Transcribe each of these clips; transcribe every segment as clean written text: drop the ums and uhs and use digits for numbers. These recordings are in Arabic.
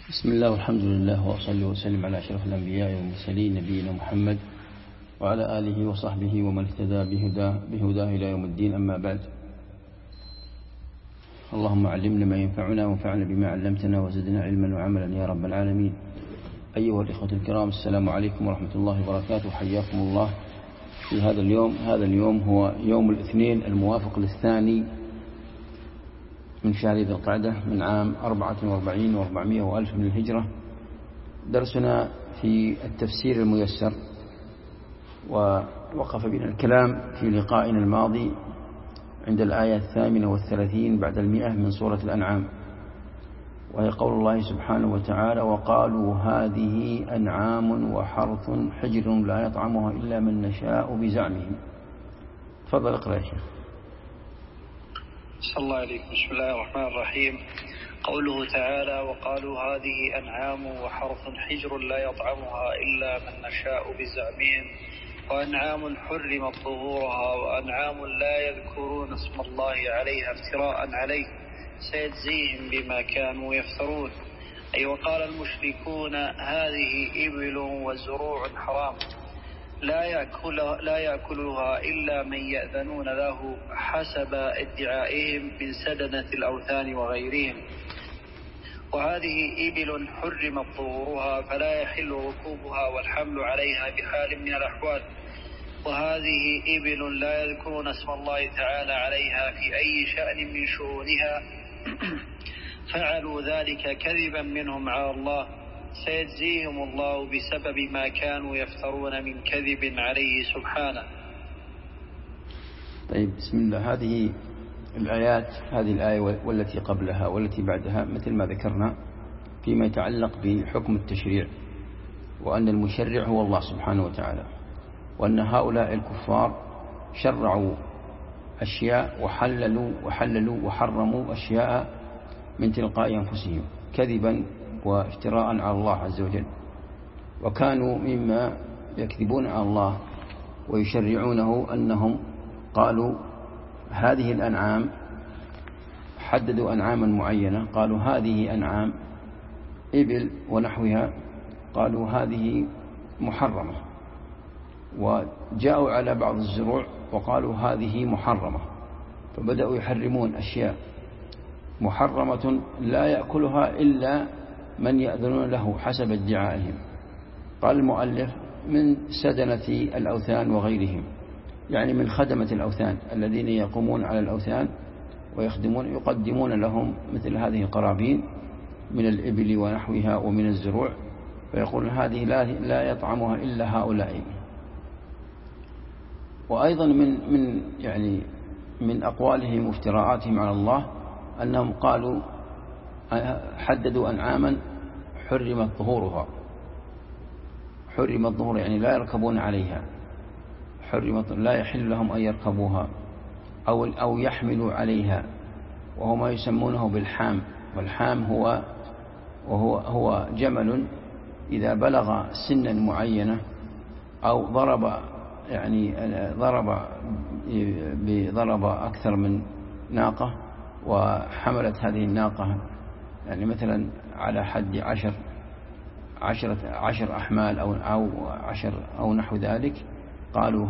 بسم الله والحمد لله وأصلي وسلم على أشرف الأنبياء والمرسلين نبينا محمد وعلى آله وصحبه ومن اهتدى بهداه إلى يوم الدين. أما بعد، اللهم علمنا ما ينفعنا وانفعنا بما علمتنا وزدنا علما وعملا يا رب العالمين. أيها الإخوة الكرام، السلام عليكم ورحمة الله وبركاته، حياكم الله في هذا اليوم. هذا اليوم هو يوم الاثنين الموافق للثاني من شهر ذي القعدة من عام 44 و400 وألف من الهجرة. درسنا في التفسير الميسر، ووقف بنا الكلام في لقائنا الماضي عند الآية 38 بعد 100 من سورة الأنعام، وهي قول الله سبحانه وتعالى: وقالوا هذه أنعام وحرث حجر لا يطعمها إلا من نشاء بزعمهم. تفضل اقرأ يا شيخ. صلى الله عليكم. بسم الله الرحمن الرحيم. قوله تعالى: وقالوا هذه أنعام وحرث حجر لا يطعمها إلا من نشاء بزعمهم وأنعام حرمت ظهورها وأنعام لا يذكرون اسم الله عليها افتراء عليه سيجزيهم بما كانوا يفترون. أي وقال المشركون هذه إبل وزروع حرام لا يأكلها إلا من يأذنون له حسب ادعائهم من سدنة الأوثان وغيرهم، وهذه إبل حرمت ظهورها فلا يحل ركوبها والحمل عليها بحال من الأحوال، وهذه إبل لا يذكرون اسم الله تعالى عليها في أي شأن من شؤونها فعلوا ذلك كذبا منهم على الله سيجزيهم الله بسبب ما كانوا يفترون من كذب عليه سبحانه. طيب، بسم الله. هذه الآيات، هذه الآية والتي قبلها والتي بعدها مثل ما ذكرنا فيما يتعلق بحكم التشريع، وأن المشرع هو الله سبحانه وتعالى، وأن هؤلاء الكفار شرعوا أشياء وحللوا وحرموا أشياء من تلقاء أنفسهم كذبا وافتراء على الله عز وجل، وكانوا مما يكذبون على الله ويشرعونه أنهم قالوا هذه الأنعام، حددوا أنعاما معينة، قالوا هذه أنعام إبل ونحوها، قالوا هذه محرمة، وجاءوا على بعض الزروع وقالوا هذه محرمة، فبدأوا يحرمون أشياء محرمة لا يأكلها إلا من يأذنون له حسب ادعائهم. قال المؤلف: من سدنة الأوثان وغيرهم، يعني من خدمة الأوثان الذين يقومون على الأوثان يقدمون لهم مثل هذه القرابين من الإبل ونحوها ومن الزروع، فيقول هذه لا يطعمها إلا هؤلاء. وأيضا من أقوالهم وافتراءاتهم على الله أنهم قالوا حددوا أنعاما حرمت ظهورها، يعني لا يركبون عليها، لا يحل لهم أن يركبوها أو يحملوا عليها، وهو ما يسمونه بالحام. والحام هو جمل إذا بلغ سنا معينة أو ضرب أكثر من ناقة وحملت هذه الناقة، يعني مثلا على حد 10 أحمال أو 10 أو نحو ذلك، قالوا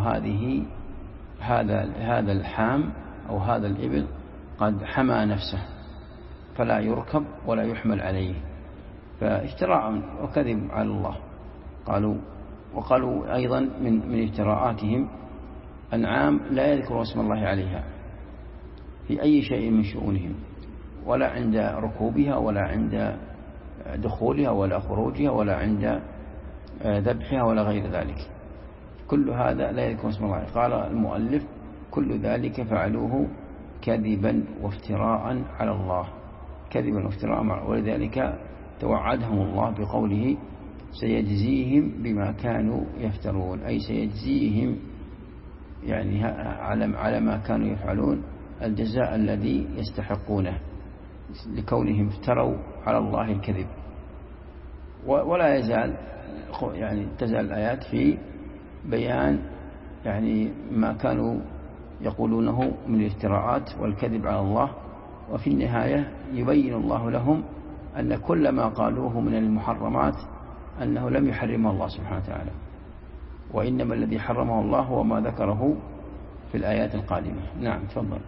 هذا الحام أو هذا الإبل قد حمى نفسه فلا يركب ولا يحمل عليه، فافتراء وكذب على الله. وقالوا أيضا من افتراءاتهم أنعام لا يذكر اسم الله عليها في أي شيء من شؤونهم، ولا عند ركوبها ولا عند دخولها ولا خروجها ولا عند ذبحها ولا غير ذلك، كل هذا لا يذكر اسم الله. قال المؤلف: كل ذلك فعلوه كذبا وافتراء على الله، كذبا وافتراء، ولذلك توعدهم الله بقوله: سيجزيهم بما كانوا يفترون، أي سيجزيهم يعني على ما كانوا يفعلون الجزاء الذي يستحقونه لكونهم افتروا على الله الكذب. ولا يزال تزال الآيات في بيان ما كانوا يقولونه من الافتراءات والكذب على الله، وفي النهاية يبين الله لهم أن كل ما قالوه من المحرمات أنه لم يحرمه الله سبحانه وتعالى، وإنما الذي حرمه الله هو ما ذكره في الآيات القادمة. نعم تفضل.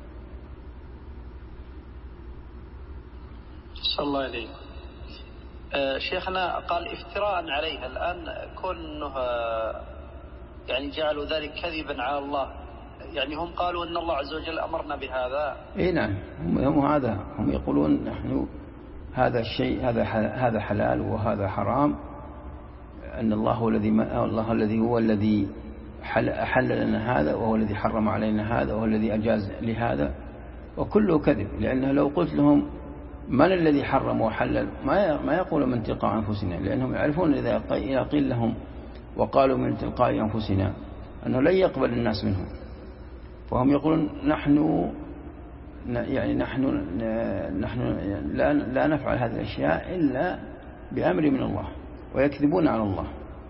صلى الله عليه. شيخنا قال افتراء عليها، الآن كونها يعني جعلوا ذلك كذبا على الله، يعني هم قالوا أن الله عز وجل أمرنا بهذا. إيه نعم، هم يقولون نحن هذا الشيء هذا حلال وهذا حرام، أن الله الذي هو الذي أحل لنا هذا، وهو الذي حرم علينا هذا، وهو الذي أجاز لهذا، وكله كذب. لأنه لو قلت لهم من الذي حرم وحلل ما يقولوا من تلقاء أنفسنا، لأنهم يعرفون إذا قيل لهم وقالوا من تلقاء أنفسنا أنه لن يقبل الناس منهم، فهم يقولون نحن لا نفعل هذه الأشياء إلا بأمر من الله، ويكذبون على الله.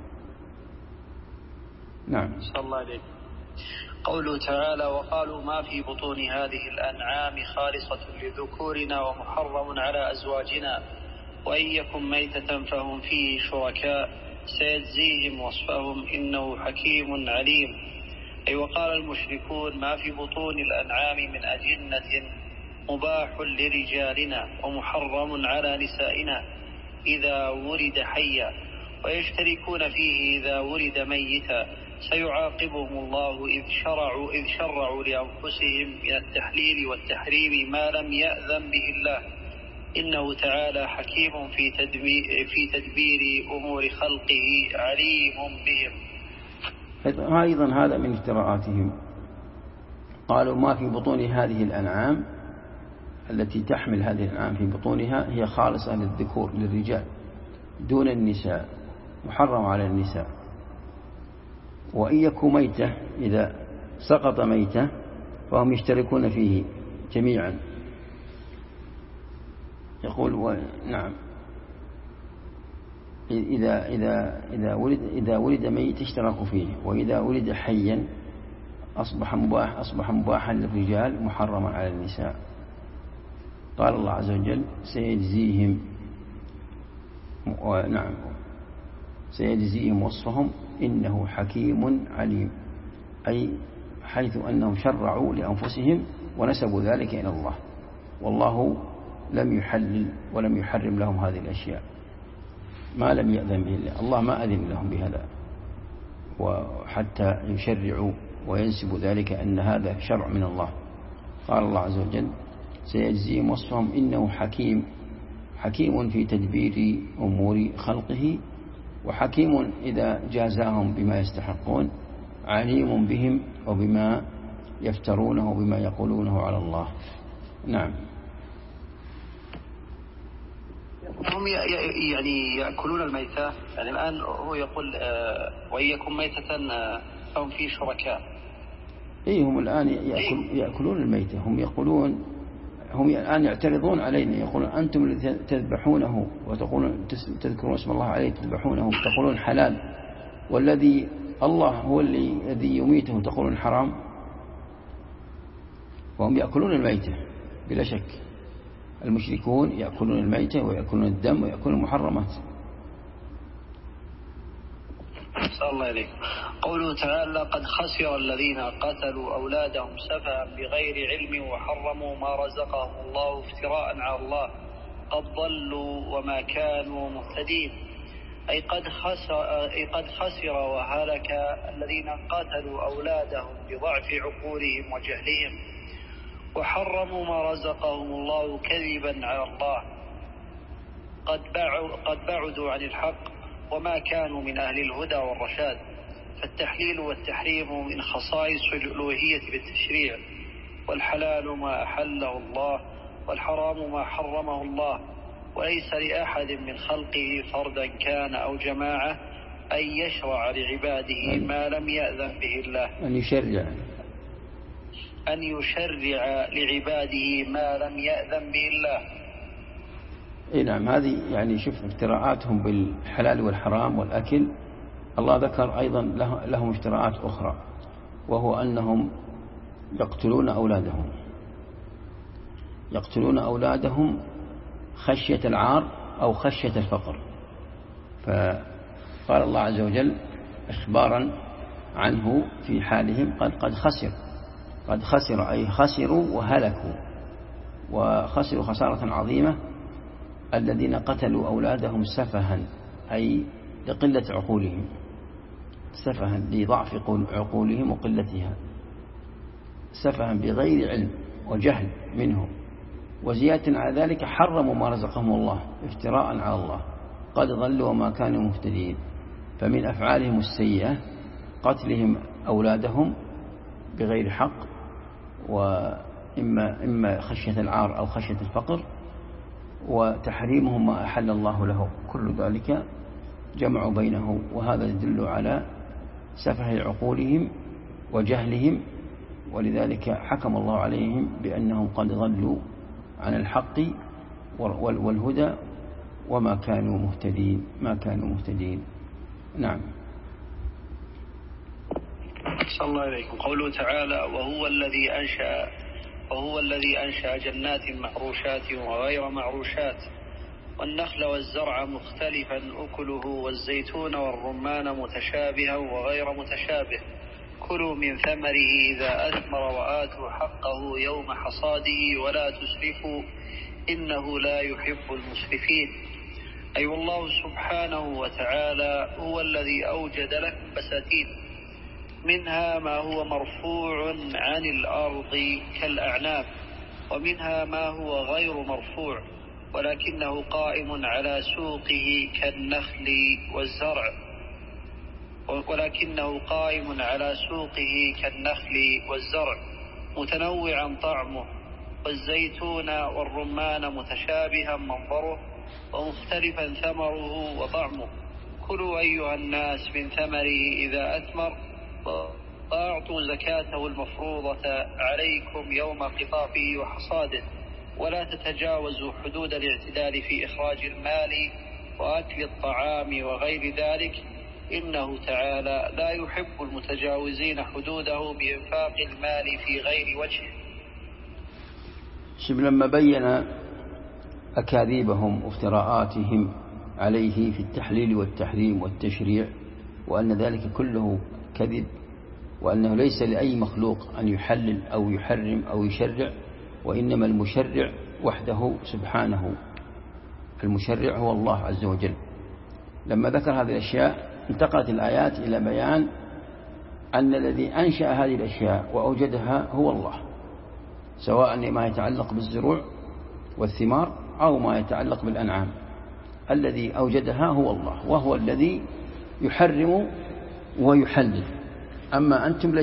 نعم. صلى الله عليه. قوله تعالى وقالوا ما في بطون هذه الأنعام خالصة لذكورنا ومحرم على أزواجنا وإن يكن ميتة فهم فيه شركاء سيجزيهم وصفهم إنه حكيم عليم. أي وقال المشركون ما في بطون الأنعام من أجنة مباح لرجالنا ومحرم على نسائنا إذا ولد حيا ويشتركون فيه إذا ولد ميتا سيعاقبهم الله إذ شرعوا لأنفسهم من التحليل والتحريم ما لم يأذن به الله إنه تعالى حكيم في تدبير أمور خلقه عليم بهم. أيضا هذا من افتراءاتهم. قالوا ما في بطون هذه الأنعام التي تحمل هذه الأنعام في بطونها هي خالصة للذكور للرجال دون النساء، محرم على النساء. وإن يكن ميتة إذا سقط ميتة فهم يشتركون فيه جميعا. يقول نعم إذا ولد ميت اشتركوا فيه، وإذا ولد حيا أصبح مباحا للرجال محرما على النساء. قال الله عز وجل سيجزيهم، ونعم سيجزيهم وصفهم إنه حكيم عليم، أي حيث أنهم شرعوا لأنفسهم ونسبوا ذلك إلى الله، والله لم يحلل ولم يحرم لهم هذه الأشياء ما لم يأذن به الله. الله ما أذن لهم بهذا، وحتى يشرعوا وينسبوا ذلك أن هذا شرع من الله. قال الله عز وجل سيجزيهم وصفهم إنه حكيم في تدبير أمور خلقه، وحكيم إذا جازاهم بما يستحقون، عليم بهم وبما يفترونه وبما يقولونه على الله. نعم. هم يعني يأكلون الميتة، يعني الآن هو يقول وإن يكن ميتة فهم فيه شركاء. هم الآن يأكلون الميتة. هم يقولون، هم الآن يعترضون علينا، يقولون أنتم الذي تذبحونه وتقولون تذكرون اسم الله عليه تذبحونه تقولون حلال، والذي الله هو الذي يميته تقولون حرام. وهم يأكلون الميتة بلا شك. المشركون يأكلون الميتة ويأكلون الدم ويأكلون المحرمات. صلى الله عليه. قوله تعالى قد خسر الذين قتلوا أولادهم سفها بغير علم وحرموا ما رزقهم الله افتراء على الله قد ضلوا وما كانوا مهتدين. أي قد خسر وهلك الذين قتلوا أولادهم بضعف عقولهم وجهلهم وحرموا ما رزقهم الله كذبا على الله قد بعدوا عن الحق وما كانوا من أهل الهدى والرشاد. فالتحليل والتحريم من خصائص الألوهية بالتشريع، والحلال ما أحله الله والحرام ما حرمه الله، وليس لأحد من خلقه فردا كان أو جماعة أن يشرع لعباده ما لم يأذن به الله، أن يشرع لعباده ما لم يأذن به الله. نعم. هذه يعني شوف افتراءاتهم بالحلال والحرام والأكل. الله ذكر أيضا لهم افتراءات أخرى، وهو أنهم يقتلون أولادهم خشية العار أو خشية الفقر. فقال الله عز وجل إخبارا عنه في حالهم قد خسر أي خسروا وهلكوا وخسروا خسارة عظيمة الذين قتلوا أولادهم سفها أي لقلة عقولهم، سفها لضعف عقولهم وقلتها، سفها بغير علم وجهل منهم، وزيادة على ذلك حرموا ما رزقهم الله افتراء على الله، قد ضلوا وما كانوا مهتدين. فمن أفعالهم السيئة قتلهم أولادهم بغير حق، وإما خشية العار أو خشية الفقر، وتحريمهم ما أحل الله له، كل ذلك جمعوا بينه، وهذا يدل على سفه عقولهم وجهلهم، ولذلك حكم الله عليهم بأنهم قد ضلوا عن الحق والهدى وما كانوا مهتدين. نعم. صلى الله عليكم. قوله تعالى وهو الذي أنشأ جنات معروشات وغير معروشات والنخل والزرع مختلفا أكله والزيتون والرمان متشابها وغير متشابه كلوا من ثمره إذا أثمر وآتوا حقه يوم حصاده ولا تسرفوا إنه لا يحب المسرفين. أي والله سبحانه وتعالى هو الذي أوجد لكم بساتين منها ما هو مرفوع عن الأرض كالأعناب، ومنها ما هو غير مرفوع ولكنه قائم على سوقه كالنخل والزرع متنوعا طعمه، والزيتون والرمان متشابها منظره ومختلفا ثمره وطعمه. كلوا أيها الناس من ثمره إذا أثمر وأعطوا زكاته المفروضة عليكم يوم قطافه وحصاده، ولا تتجاوزوا حدود الاعتدال في إخراج المال وأكل الطعام وغير ذلك، إنه تعالى لا يحب المتجاوزين حدوده بإنفاق المال في غير وجهه. لما بين أكاذيبهم وافتراءاتهم عليه في التحليل والتحريم والتشريع، وأن ذلك كله كذب، وأنه ليس لأي مخلوق أن يحلل أو يحرم أو يشرع، وإنما المشرع وحده سبحانه، المشرع هو الله عز وجل. لما ذكر هذه الأشياء انتقلت الآيات إلى بيان أن الذي أنشأ هذه الأشياء وأوجدها هو الله، سواء ما يتعلق بالزروع والثمار أو ما يتعلق بالأنعام، الذي أوجدها هو الله، وهو الذي يحرم ويحلل. أما أنتم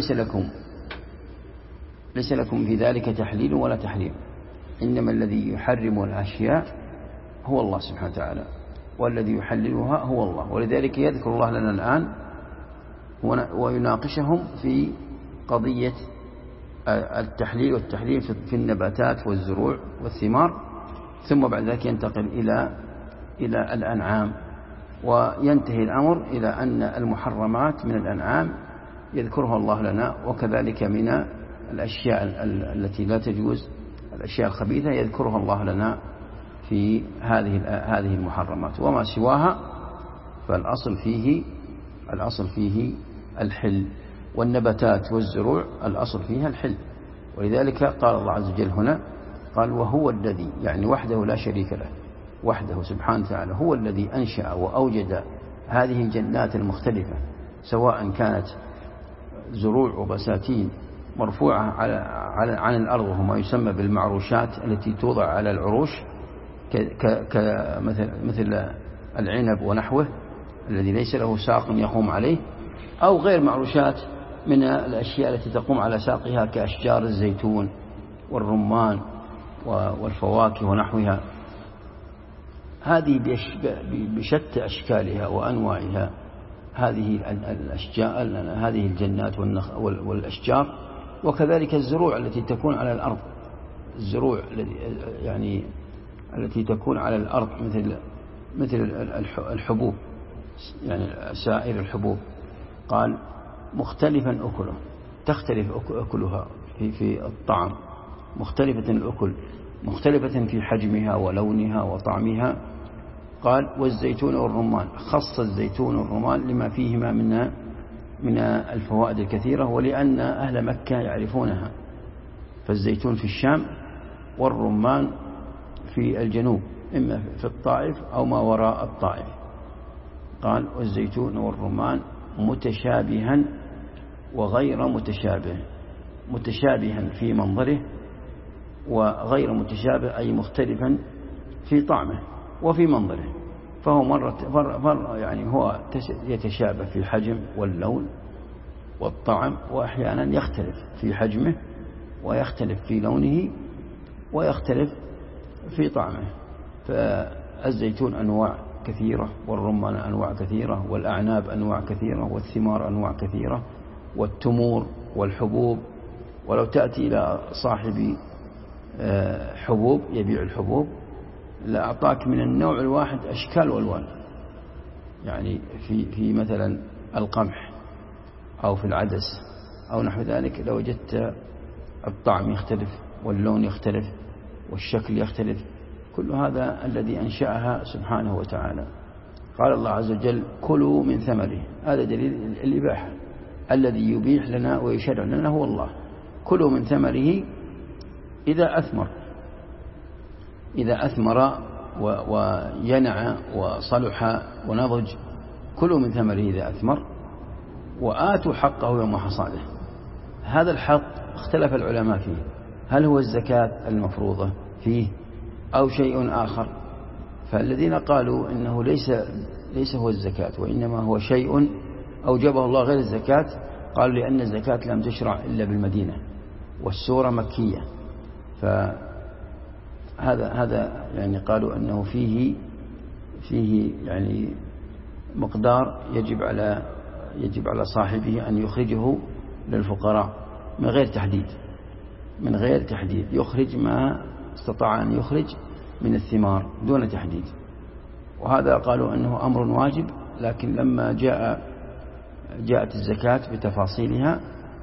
ليس لكم في ذلك تحليل ولا تحريم، إنما الذي يحرم الأشياء هو الله سبحانه وتعالى، والذي يحللها هو الله. ولذلك يذكر الله لنا الآن ويناقشهم في قضية التحليل والتحريم في النباتات والزروع والثمار، ثم بعد ذلك ينتقل إلى الأنعام، وينتهي الأمر إلى أن المحرمات من الأنعام يذكرها الله لنا، وكذلك من الأشياء التي لا تجوز، الأشياء الخبيثة يذكرها الله لنا في هذه المحرمات، وما سواها فالأصل فيه الحل، والنباتات والزروع الأصل فيها الحل. ولذلك قال الله عز وجل هنا، قال وهو الذي، يعني وحده لا شريك له، وحده سبحانه وتعالى هو الذي أنشأ وأوجد هذه الجنات المختلفة، سواء كانت زروع وبساتين مرفوعة عن الأرض، وما يسمى بالمعروشات التي توضع على العروش مثل العنب ونحوه الذي ليس له ساق يقوم عليه، أو غير معروشات من الأشياء التي تقوم على ساقها كأشجار الزيتون والرمان والفواكه ونحوها. هذه بشتى أشكالها وأنواعها، هذه الجنات والأشجار، وكذلك الزروع التي تكون على الأرض، الزروع يعني التي تكون على الأرض مثل الحبوب، يعني سائر الحبوب. قال مختلفا أكله، تختلف أكلها في الطعام، مختلفة الأكل، مختلفة في حجمها ولونها وطعمها. قال والزيتون والرمان، خص الزيتون والرمان لما فيهما من الفوائد الكثيرة، ولأن أهل مكة يعرفونها، فالزيتون في الشام والرمان في الجنوب، إما في الطائف أو ما وراء الطائف. قال والزيتون والرمان متشابها وغير متشابه، متشابها في منظره وغير متشابه أي مختلفا في طعمه وفي منظره، فهو يعني هو يتشابه في الحجم واللون والطعم، وأحيانا يختلف في حجمه ويختلف في لونه ويختلف في طعمه. فالزيتون أنواع كثيرة، والرمان أنواع كثيرة، والأعناب أنواع كثيرة، والثمار أنواع كثيرة، والتمور والحبوب. ولو تأتي إلى صاحب حبوب يبيع الحبوب لأعطاك من النوع الواحد أشكال والوان، يعني في مثلا القمح أو في العدس أو نحو ذلك، لو وجدت الطعم يختلف واللون يختلف والشكل يختلف. كل هذا الذي أنشأها سبحانه وتعالى. قال الله عز وجل كلوا من ثمره، هذا دليل الإباحة، الذي يبيح لنا ويشرع لنا هو الله. كلوا من ثمره إذا أثمر وينع وصلح ونضج، كلوا من ثمره إذا أثمر وآتوا حقه يوم حصاده. هذا الحق اختلف العلماء فيه، هل هو الزكاة المفروضة فيه أو شيء آخر؟ فالذين قالوا إنه ليس هو الزكاة وإنما هو شيء أوجبه الله غير الزكاة، قالوا لأن الزكاة لم تشرع إلا بالمدينة والسورة مكية، فهذا يعني قالوا أنه فيه يعني مقدار يجب على صاحبه أن يخرجه للفقراء من غير تحديد، يخرج ما استطاع أن يخرج من الثمار دون تحديد. وهذا قالوا أنه أمر واجب، لكن لما جاءت الزكاة بتفاصيلها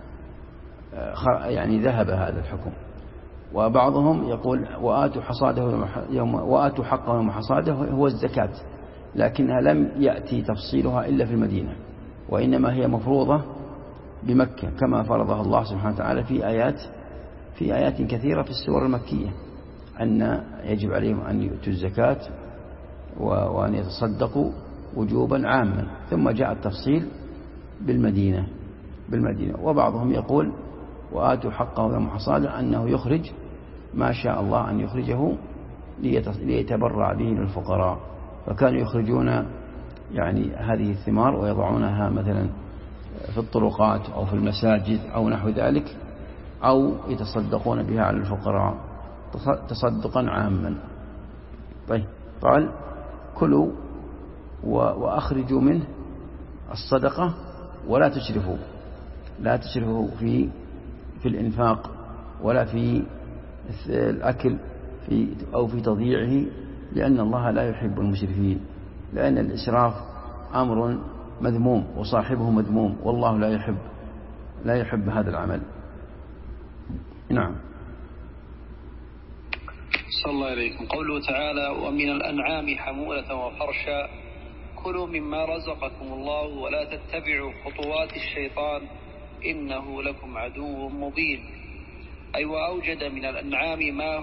يعني ذهب هذا الحكم. وبعضهم يقول وآتوا حقه يوم حصاده هو الزكاة، لكنها لم يأتي تفصيلها إلا في المدينة، وإنما هي مفروضة بمكة كما فرضها الله سبحانه وتعالى في آيات كثيرة في السور المكية، أن يجب عليهم أن يؤتوا الزكاة وأن يتصدقوا وجوبا عاما، ثم جاء التفصيل بالمدينة. وبعضهم يقول وآتوا حقه يوم حصاده أنه يخرج ما شاء الله أن يخرجه ليتبرع به للفقراء، فكانوا يخرجون يعني هذه الثمار ويضعونها مثلا في الطرقات أو في المساجد أو نحو ذلك، أو يتصدقون بها على الفقراء تصدقا عاما. طيب قال كلوا وأخرجوا منه الصدقة ولا تسرفوا في الإنفاق ولا في الأكل أو في تضييعه، لأن الله لا يحب المسرفين، لأن الإسراف أمر مذموم وصاحبه مذموم، والله لا يحب هذا العمل. نعم. صلى الله عليكم. قوله تعالى ومن الأنعام حمولة وفرشا كلوا مما رزقكم الله ولا تتبعوا خطوات الشيطان إنه لكم عدو مبين. أي وأوجد من الأنعام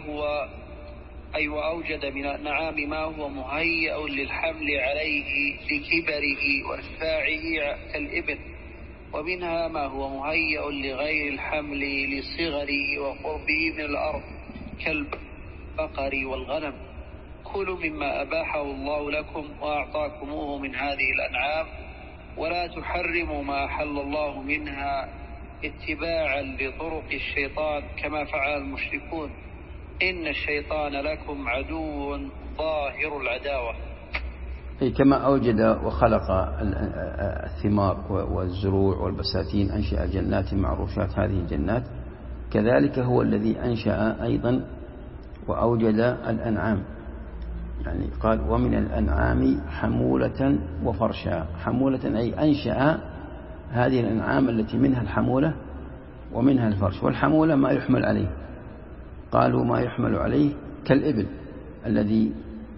ما هو مهيئ للحمل عليه لكبره وارتفاعه كالإبل، ومنها ما هو مهيئ لغير الحمل لصغره وقربه من الأرض كالبقر والغنم. كلوا مما أباحه الله لكم وأعطاكموه من هذه الأنعام ولا تحرموا ما أحل الله منها اتباعا لطرق الشيطان كما فعل المشركون، إن الشيطان لكم عدو ظاهر العداوة. كما أوجد وخلق الثمار والزروع والبساتين، أنشأ جنات معروشات، هذه الجنات كذلك هو الذي أنشأ أيضا وأوجد الأنعام. يعني قال ومن الأنعام حمولة وفرشا. حمولة أي أنشأ هذه الأنعام التي منها الحمولة ومنها الفرش. والحمولة ما يحمل عليه، قالوا ما يحمل عليه كالإبل الذي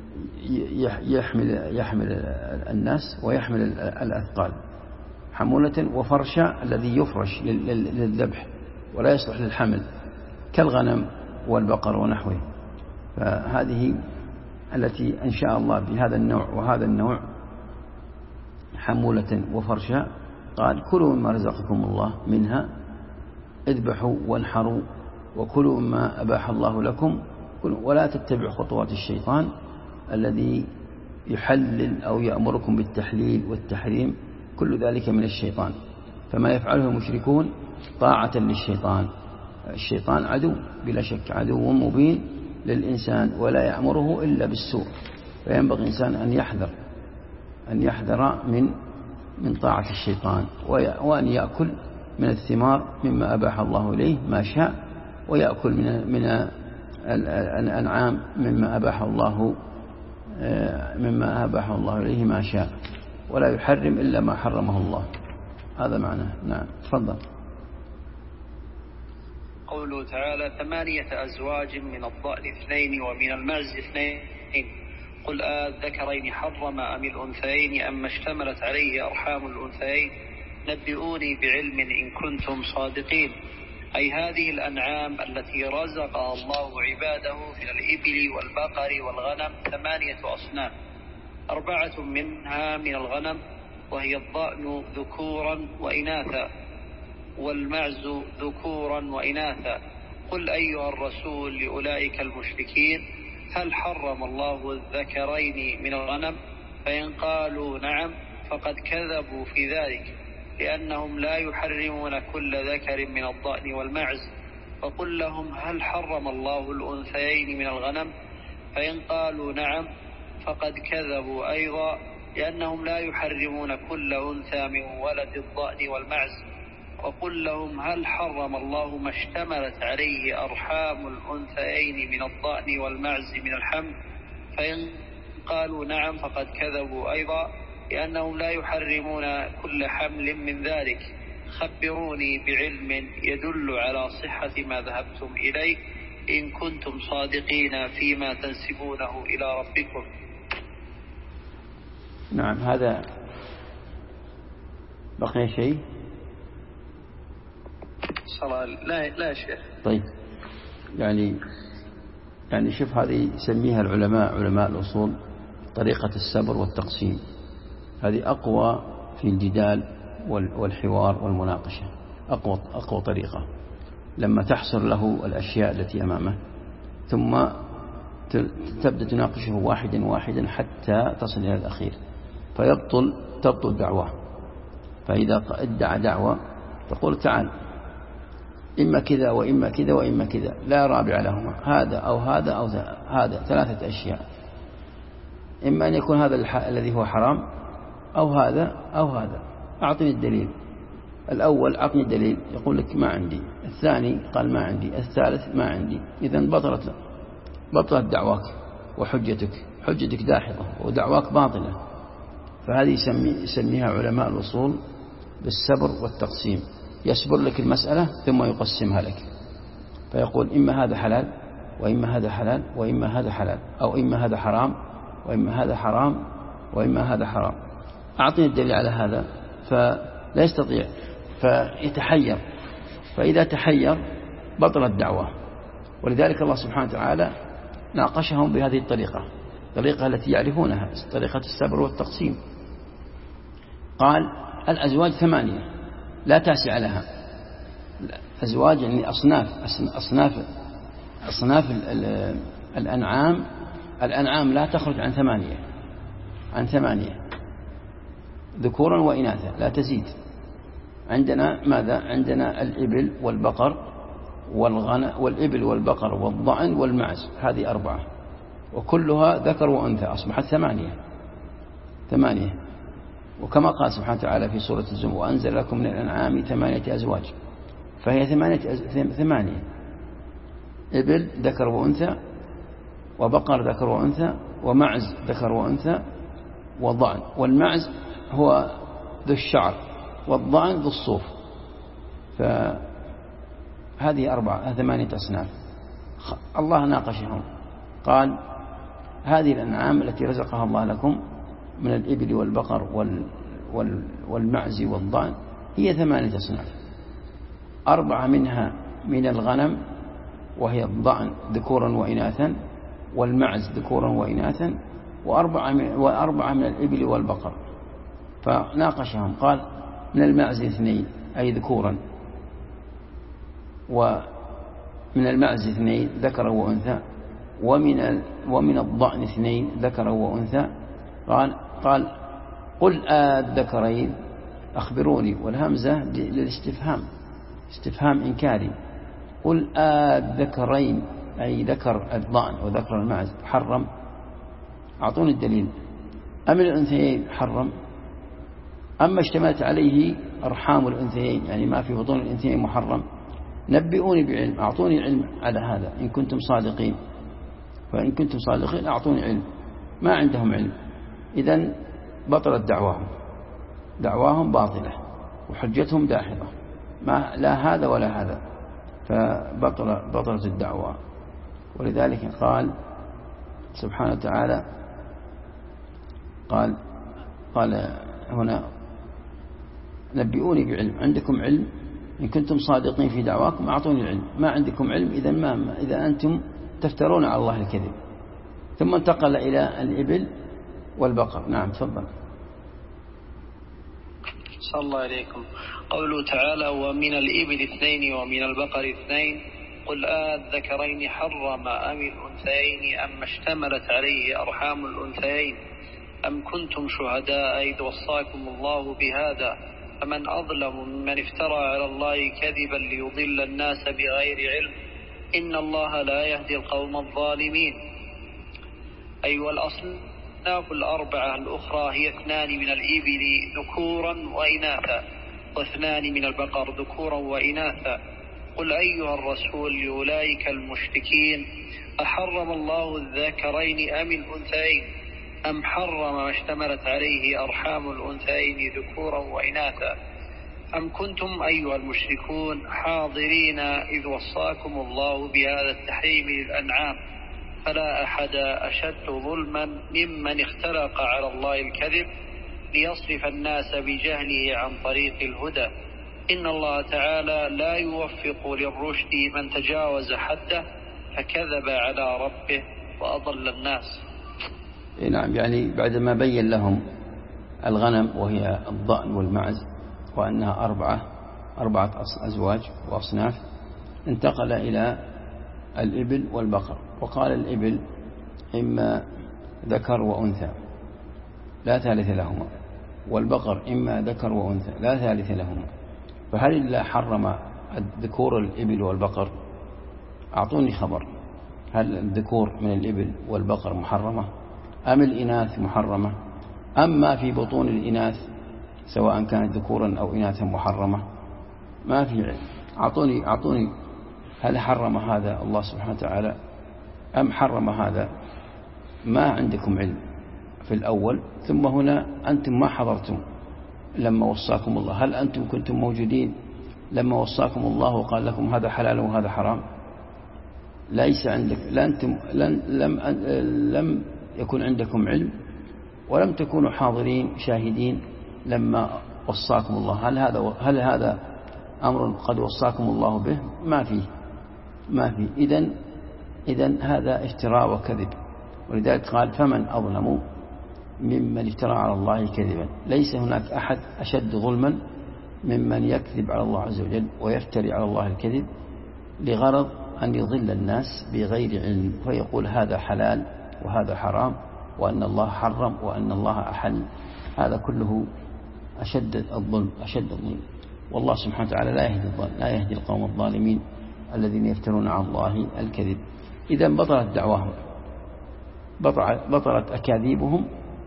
يحمل الناس ويحمل الأثقال، حمولة، وفرشا الذي يفرش للذبح ولا يصلح للحمل كالغنم والبقر ونحوه. فهذه التي إن شاء الله بهذا النوع وهذا النوع حمولة وفرشا، قال كلوا مما رزقكم الله منها، اذبحوا وانحروا وكلوا مما أباح الله لكم، ولا تتبعوا خطوات الشيطان الذي يحلل أو يأمركم بالتحليل والتحريم، كل ذلك من الشيطان. فما يفعله المشركون طاعة للشيطان. الشيطان عدو بلا شك، عدو مبين للإنسان ولا يأمره إلا بالسوء، فينبغي الإنسان أن يحذر من طاعة الشيطان، وأن يأكل من الثمار مما أباح الله إليه ما شاء، ويأكل من الأنعام مما أباح الله إليه ما شاء، ولا يحرم إلا ما حرمه الله. هذا معناه. نعم تفضل. قوله تعالى 8 أزواج من الضأن 2 ومن المعز 2 قل الذكرين حرم أم الأنثيين أم اشتملت عليه أرحام الأنثيين نبئوني بعلم إن كنتم صادقين. أي هذه الأنعام التي رزق الله عباده من الإبل والبقر والغنم 8 أصناف، 4 منها من الغنم وهي الضأن ذكورا وإناثا والمعز ذكورا وإناثا. قل أيها الرسول لأولئك المشركين هل حرم الله الذكرين من الغنم؟ فإن قالوا نعم فقد كذبوا في ذلك، لأنهم لا يحرمون كل ذكر من الضأن والمعز. فقل لهم هل حرم الله الأنثيين من الغنم؟ فإن قالوا نعم فقد كذبوا أيضا، لأنهم لا يحرمون كل أنثى من ولد الضأن والمعز. وقل لهم هل حرم الله ما اشتملت عليه أرحام الأنثيين من الضأن والمعز من الحمل؟ فإن قالوا نعم فقد كذبوا أيضا، لأنهم لا يحرمون كل حمل من ذلك. خبروني بعلم يدل على صحة ما ذهبتم إليه إن كنتم صادقين فيما تنسبونه إلى ربكم. نعم. هذا بقي شيء؟ لا شيء. طيب، يعني شوف، هذه يسميها العلماء، علماء الأصول، طريقة السبر والتقسيم. هذه أقوى في الجدال والحوار والمناقشة، أقوى طريقة. لما تحصر له الأشياء التي أمامه ثم تبدأ تناقشه واحدا واحدا حتى تصل إلى الأخير، تبطل دعوة. فإذا ادعى دعوة تقول تعال، إما كذا وإما كذا وإما كذا، لا رابع لهما، هذا أو هذا أو هذا، 3 أشياء. إما أن يكون هذا الذي هو حرام أو هذا أو هذا، أعطني الدليل. الأول أعطني الدليل، يقول لك ما عندي. الثاني قال ما عندي. الثالث ما عندي. إذن بطلت دعواك حجتك داحضة ودعواك باطلة. فهذه يسميها علماء الأصول بالسبر والتقسيم. يسبر لك المسألة ثم يقسمها لك، فيقول إما هذا حلال وإما هذا حلال وإما هذا حلال، أو إما هذا حرام وإما هذا حرام وإما هذا حرام. أعطني الدليل على هذا، فلا يستطيع، فيتحير. فإذا تحير بطل الدعوة. ولذلك الله سبحانه وتعالى ناقشهم بهذه الطريقة التي يعرفونها، طريقة السبر والتقسيم. قال الأزواج 8 لا تاسع لها. أزواج يعني أصناف الأنعام لا تخرج عن 8 ذكورا وإناثا، لا تزيد. عندنا ماذا؟ عندنا الإبل والبقر والإبل والبقر والضأن والمعز، هذه 4، وكلها ذكر وأنثى، أصبحت 8. وكما قال سبحانه وتعالى في سورة الزمر وأنزل لكم من الأنعام 8 أزواج، فهي 8 إبل ذكر وأنثى، وبقر ذكر وأنثى، ومعز ذكر وأنثى، وضأن. والمعز هو ذو الشعر، والضأن ذو الصوف. فهذه 8 أصناف. الله ناقشهم قال هذه الأنعام التي رزقها الله لكم من الإبل والبقر والمعز والضأن هي 8 أصناف، 4 منها من الغنم وهي الضأن ذكورا وإناثا، والمعز ذكورا وإناثا، وأربعة من الإبل والبقر. فناقشهم قال من المعز 2 أي ذكورا، ومن المعز 2 ذكرا وأنثى، ومن الضأن 2 ذكرا وأنثى. قال قل الذكرين أخبروني، والهمزة للاستفهام، استفهام إنكاري. قل الذكرين أي ذكر الضأن وذكر المعز حرم، أعطوني الدليل. أم الأنثيين حرم، أما اشتملت عليه أرحام الأنثيين يعني ما في بطون الأنثيين محرم. نبئوني بعلم، أعطوني علم على هذا إن كنتم صادقين، فإن كنتم صادقين أعطوني علم. ما عندهم علم، إذن بطلت دعواهم باطلة وحجتهم داحضة، لا هذا ولا هذا، فبطلت الدعوة. ولذلك قال سبحانه وتعالى قال هنا نبئوني بعلم، عندكم علم إن كنتم صادقين في دعواكم أعطوني العلم. ما عندكم علم إذا أنتم تفترون على الله الكذب. ثم انتقل إلى الإبل والبقر. نعم تفضل. صلى الله عليكم. قوله تعالى ومن الإبل 2 ومن البقر 2 قل الذكرين حرم أم الأنثيين أم اشتملت عليه أرحام الأنثيين أم كنتم شهداء إذ وصاكم الله بهذا فمن أظلم ممن افترى على الله كذبا ليضل الناس بغير علم إن الله لا يهدي القوم الظالمين. أي والأصناف الأربعة الأخرى هي 2 من الإبل ذكورا وإناثا و2 من البقر ذكورا وإناثا. قل أيها الرسول لأولئك المشركين أحرم الله الذكرين أم الأنثيين أم حرم ما اشتملت عليه أرحام الأنثيين ذكورا وإناثا أم كنتم أيها المشركون حاضرين إذ وصاكم الله بهذا التحريم للأنعام فلا أحد أشد ظلما ممن اختلق على الله الكذب ليصرف الناس بجهله عن طريق الهدى. إن الله تعالى لا يوفق للرشد من تجاوز حده فكذب على ربه وأضل الناس. نعم، يعني بعدما بين لهم الغنم وهي الضأن والمعز وأنها 4 أزواج وأصناف، انتقل إلى الإبل والبقر. وقال الإبل إما ذكر وأنثى لا ثالث لهما، والبقر إما ذكر وأنثى لا ثالث لهما. فهل الله حرم الذكور الإبل والبقر؟ أعطوني خبر، هل الذكور من الإبل والبقر محرمة أم الإناث محرمة أم ما في بطون الإناث سواء كانت ذكورا أو إناثا محرمة؟ ما في علم. أعطوني هل حرم هذا الله سبحانه وتعالى أم حرم هذا؟ ما عندكم علم في الأول. ثم هنا أنتم ما حضرتم لما وصاكم الله. هل أنتم كنتم موجودين لما وصاكم الله وقال لكم هذا حلال وهذا حرام؟ ليس عندك، لم يكن عندكم علم ولم تكونوا حاضرين شاهدين لما وصاكم الله. هل هذا أمر قد وصاكم الله به؟ ما فيه. إذن هذا افتراء وكذب. ولذلك قال فمن أظلم ممن افترى على الله كذبا. ليس هناك أحد أشد ظلما ممن يكذب على الله عز وجل ويفتري على الله الكذب لغرض أن يضل الناس بغير علم، فيقول هذا حلال وهذا حرام وأن الله حرم وأن الله أحل. هذا كله أشد الظلم. والله سبحانه وتعالى لا يهدي القوم الظالمين الذين يفترون على الله الكذب. إذن بطلت دعواهم، بطلت أكاذيبهم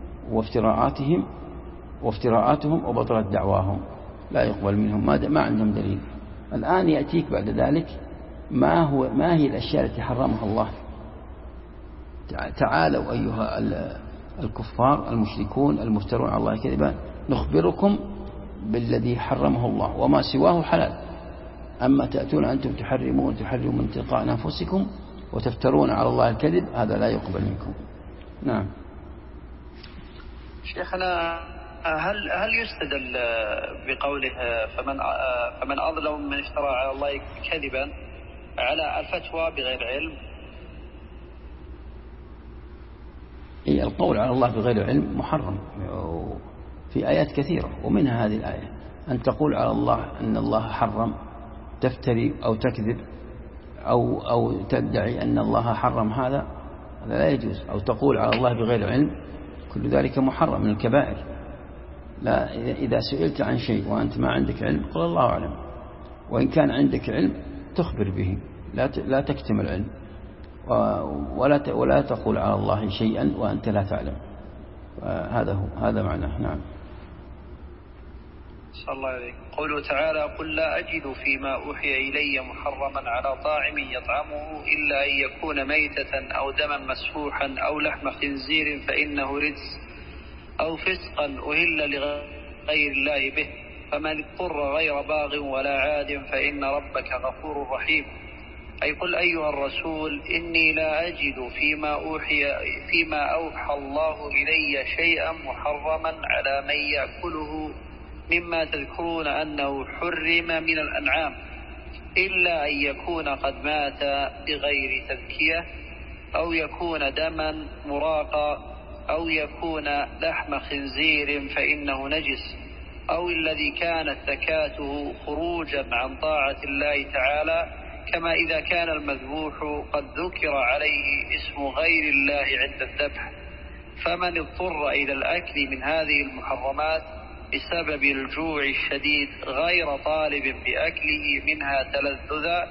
وافتراءاتهم وبطلت دعواهم، لا يقبل منهم، ما عندهم دليل. الآن يأتيك بعد ذلك ما هي الأشياء التي حرمها الله. تعالوا أيها الكفار المشركون المفترون على الله كذبا نخبركم بالذي حرمه الله وما سواه حلال. أما تأتون أنتم تحرمون من تلقاء أنفسكم وتفترون على الله الكذب هذا لا يقبل منكم. نعم. شيخنا، هل يستدل بقوله فمن أظلم من افترى على الله كذبا على الفتوى بغير علم؟ القول على الله بغير علم محرم في آيات كثيرة، ومنها هذه الآية. أن تقول على الله أن الله حرم، تفتري أو تكذب أو تدعي أن الله حرم، هذا لا يجوز. أو تقول على الله بغير علم، كل ذلك محرم من الكبائر. لا، إذا سئلت عن شيء وأنت ما عندك علم قل الله أعلم، وإن كان عندك علم تخبر به، لا تكتم العلم، ولا تقول على الله شيئا وأنت لا تعلم. هذا معناه. نعم. صلى الله عليه. قوله تعالى: قل لا أجد فيما أوحي إلي محرما على طاعم يطعمه إلا أن يكون ميتة أو دما مسفوحا أو لحم خنزير فإنه رجس أو فسقا أهل لغير الله به، فمن اضطر غير باغ ولا عاد فإن ربك غفور رحيم. أي قل أيها الرسول إني لا أجد فيما أوحى الله إلي شيئا محرما على من يأكله مما تذكرون أنه حرم من الأنعام، إلا أن يكون قد مات بغير تذكية، أو يكون دما مراقا، أو يكون لحم خنزير فإنه نجس، أو الذي كانت زكاته خروجا عن طاعة الله تعالى، كما إذا كان المذبوح قد ذكر عليه اسم غير الله عند الذبح. فمن اضطر إلى الأكل من هذه المحرمات بسبب الجوع الشديد غير طالب بأكله منها تلذذا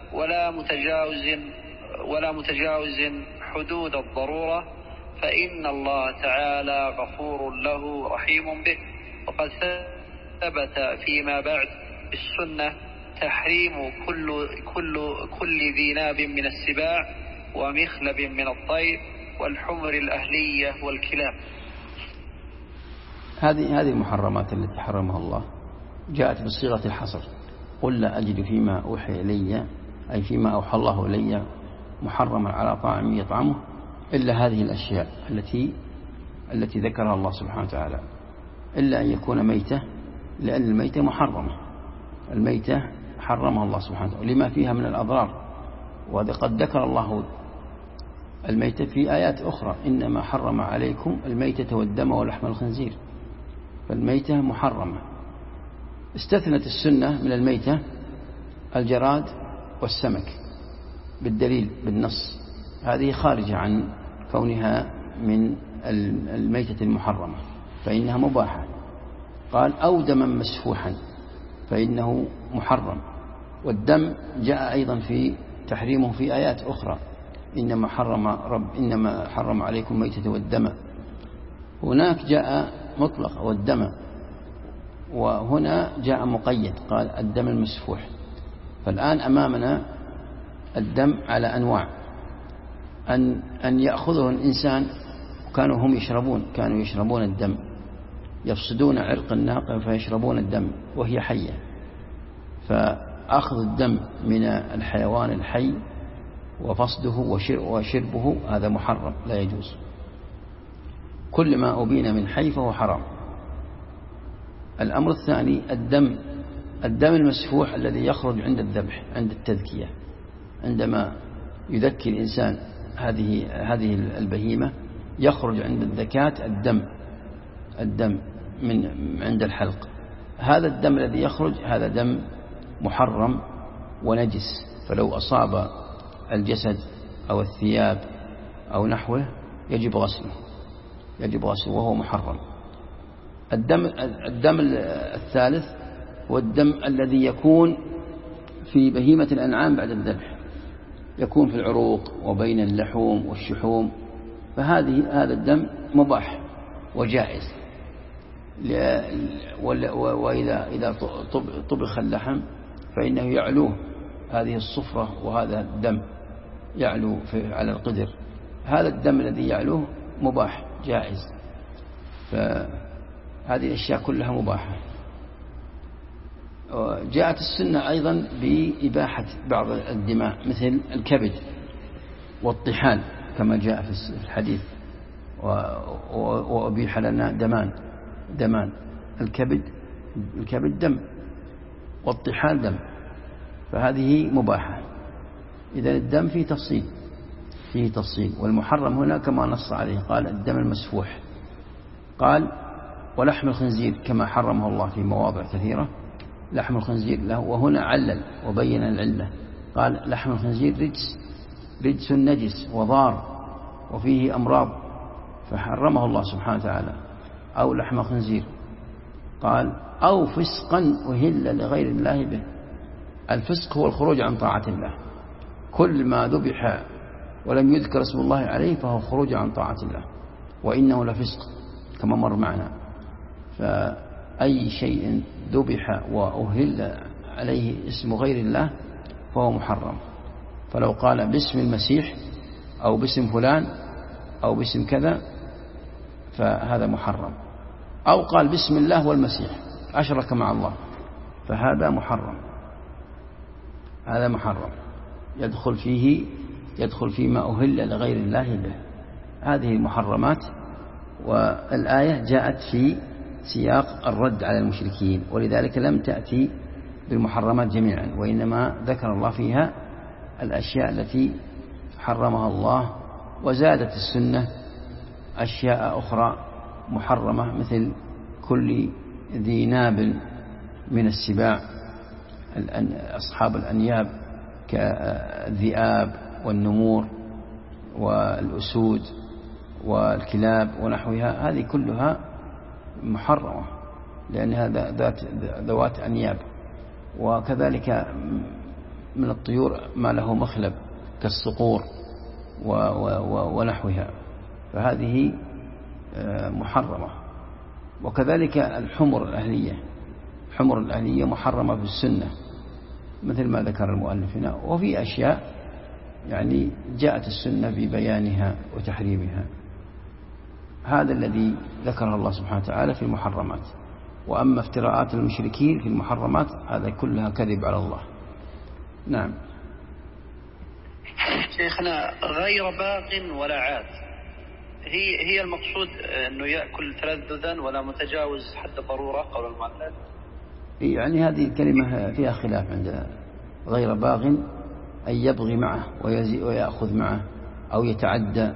ولا متجاوز حدود الضرورة، فإن الله تعالى غفور له رحيم به. وقد ثبت فيما بعد بالسنة تحريم كل ذي ناب من السباع ومخلب من الطير والحمر الأهلية والكلاب. هذه المحرمات التي حرمها الله جاءت بصيغة الحصر. قل لا أجد فيما أوحي إلي، أي فيما أوحى الله إلي محرما على طاعم يطعمه إلا هذه الأشياء التي ذكرها الله سبحانه وتعالى، إلا أن يكون ميتة، لأن الميتة محرمة. الميتة حرمها الله سبحانه وتعالى لما فيها من الأضرار، وقد ذكر الله الميتة في آيات أخرى: إنما حرم عليكم الميتة والدم ولحم الخنزير. فالميتة محرمة. استثنت السنة من الميتة الجراد والسمك بالدليل بالنص، هذه خارجة عن كونها من الميتة المحرمة فإنها مباحة. قال: أو دما مسفوحا فإنه محرم. والدم جاء أيضا في تحريمه في آيات أخرى: إنما حرم عليكم الميتة والدم. هناك جاء مطلق والدم، وهنا جاء مقيد قال الدم المسفوح. فالآن أمامنا الدم على أنواع: أن يأخذه الإنسان، كانوا هم يشربون الدم، يفسدون عرق الناقة فيشربون الدم وهي حية، فأخذ الدم من الحيوان الحي وفصده وشربه هذا محرم لا يجوز. كل ما أبين من حي فهو حرام. الأمر الثاني الدم المسفوح الذي يخرج عند الذبح، عند التذكية، عندما يذكي الإنسان هذه البهيمة يخرج عند الذكاة الدم من عند الحلق. هذا الدم الذي يخرج هذا دم محرم ونجس، فلو أصاب الجسد أو الثياب أو يجب غسله وهو محرم. الدم الثالث هو الدم الذي يكون في بهيمة الأنعام بعد الذبح، يكون في العروق وبين اللحوم والشحوم، هذا الدم مباح وجائز. وإذا طبخ اللحم فإنه يعلوه هذه الصفرة وهذا الدم يعلو على القدر، هذا الدم الذي يعلوه مباح جائز. فهذه الأشياء كلها مباحة. جاءت السنة أيضا بإباحة بعض الدماء مثل الكبد، والطحال كما جاء في الحديث، وأبيح لنا دمان الكبد دم، والطحال دم، فهذه مباحة. إذا الدم فيه تفصيل، والمحرم هنا كما نص عليه، قال الدم المسفوح، قال ولحم الخنزير كما حرمه الله في مواضع كثيرة، لحم الخنزير له، وهنا علل وبين العلة، قال لحم الخنزير رجس نجس وضار وفيه أمراض، فحرمه الله سبحانه وتعالى. أو لحم خنزير، قال أو فسقا أهل لغير الله به. الفسق هو الخروج عن طاعة الله، كل ما ذبح ولم يذكر اسم الله عليه فهو خروج عن طاعة الله، وإنه لفسق كما مر معنا. فأي شيء ذبح وأهل عليه اسم غير الله فهو محرم. فلو قال باسم المسيح أو باسم فلان أو باسم كذا فهذا محرم، أو قال بسم الله والمسيح أشرك مع الله فهذا محرم، هذا محرم يدخل فيما أهل لغير الله به. هذه محرمات، والآية جاءت في سياق الرد على المشركين، ولذلك لم تأتي بالمحرمات جميعا، وإنما ذكر الله فيها الأشياء التي حرمها الله، وزادت السنة أشياء أخرى محرمة مثل كل ذي ناب من السباع، أصحاب الأنياب كالذئاب والنمور والأسود والكلاب ونحوها، هذه كلها محرمة لأنها ذوات أنياب. وكذلك من الطيور ما له مخلب كالصقور ونحوها، فهذه محرمة. وكذلك الحمر الأهلية محرمة في السنة مثل ما ذكر المؤلف هنا، وفي أشياء يعني جاءت السنة ببيانها وتحريمها. هذا الذي ذكره الله سبحانه وتعالى في المحرمات. وأما افتراءات المشركين في المحرمات هذا كلها كذب على الله. نعم. شيخنا غير باق ولا عاد، هي المقصود أنه يأكل تلذذا ولا متجاوز حد ضرورة قول المؤلف؟ يعني هذه الكلمة فيها خلاف عند غير باغ، أن يبغي معه ويأخذ معه، أو يتعدى،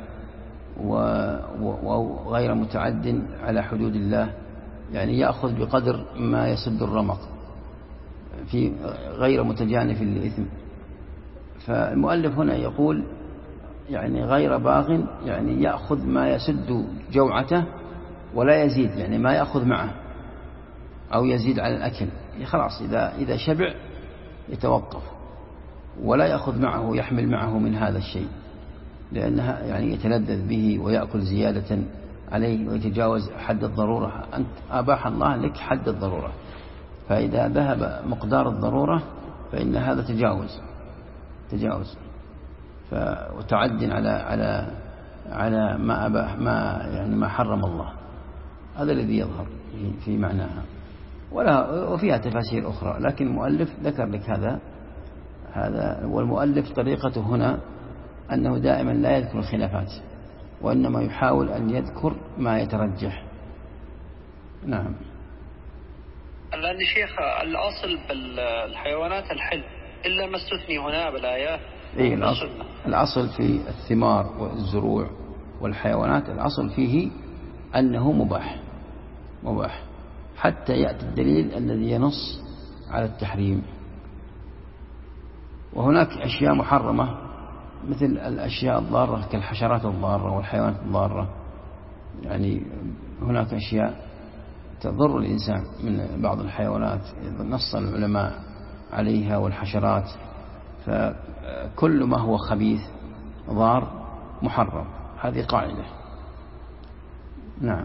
وغير متعد على حدود الله، يعني يأخذ بقدر ما يسد الرمق، في غير متجانف للإثم. فالمؤلف هنا يقول يعني غير باغ، يعني يأخذ ما يسد جوعته ولا يزيد، يعني ما يأخذ معه أو يزيد على الأكل، خلاص إذا شبع يتوقف، ولا يأخذ معه يحمل معه من هذا الشيء، لأنها يعني يتلذذ به ويأكل زيادة عليه ويتجاوز حد الضرورة. أنت أباح الله لك حد الضرورة، فإذا ذهب مقدار الضرورة فإن هذا تجاوز وتعد على ما أباح، ما حرم الله. هذا الذي يظهر في معناها، وفيها تفاسير أخرى، لكن المؤلف ذكر لك هذا. والمؤلف طريقته هنا أنه دائما لا يذكر الخلافات، وإنما يحاول أن يذكر ما يترجح. نعم. لأن شيخ الأصل بالحيوانات الحل إلا ما استثني هنا بالآيات. الأصل في الثمار والزروع والحيوانات، الأصل فيه أنه مباح حتى يأتي الدليل الذي ينص على التحريم. وهناك أشياء محرمة مثل الأشياء الضارة كالحشرات الضارة والحيوانات الضارة، يعني هناك أشياء تضر الإنسان من بعض الحيوانات نص العلماء عليها والحشرات، فكل ما هو خبيث ضار محرم، هذه قاعدة. نعم.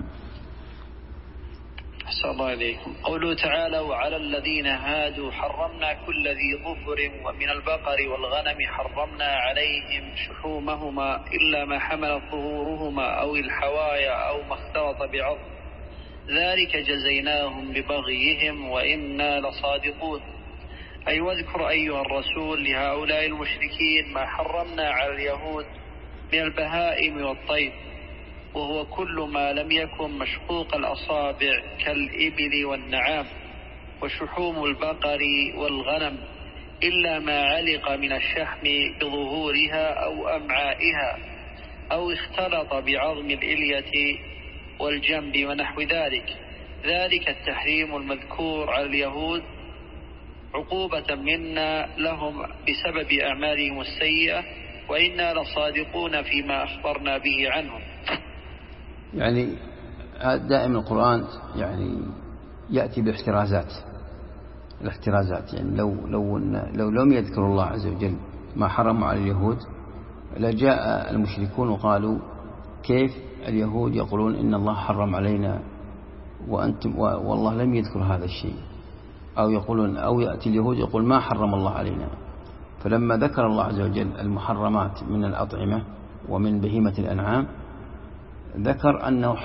أحسن الله إليكم. قوله تعالى وعلى الذين هادوا حرمنا كل ذي ظفر ومن البقر والغنم حرمنا عليهم شحومهما إلا ما حملت ظهورهما أو الحوايا أو ما اختلط بعظم ذلك جزيناهم ببغيهم وإنا لصادقون. أي واذكر أيها الرسول لهؤلاء المشركين ما حرمنا على اليهود من البهائم والطير، وهو كل ما لم يكن مشقوق الأصابع كالإبل والنعام وشحوم البقر والغنم، إلا ما علق من الشحم بظهورها أو أمعائها أو اختلط بعظم الإلية والجنب ونحو ذلك. ذلك التحريم المذكور على اليهود عقوبة منا لهم بسبب أعمالهم السيئة، وإنا لصادقون فيما أخبرنا به عنهم. يعني دائما القرآن يعني يأتي باحترازات، الاحترازات يعني لو لم يذكر الله عز وجل ما حرم على اليهود لجاء المشركون وقالوا كيف اليهود يقولون إن الله حرم علينا وأنتم والله لم يذكر هذا الشيء، أو يأتي اليهود يقول ما حرم الله علينا. فلما ذكر الله عز وجل المحرمات من الأطعمة ومن بهيمة الأنعام ذكر أنه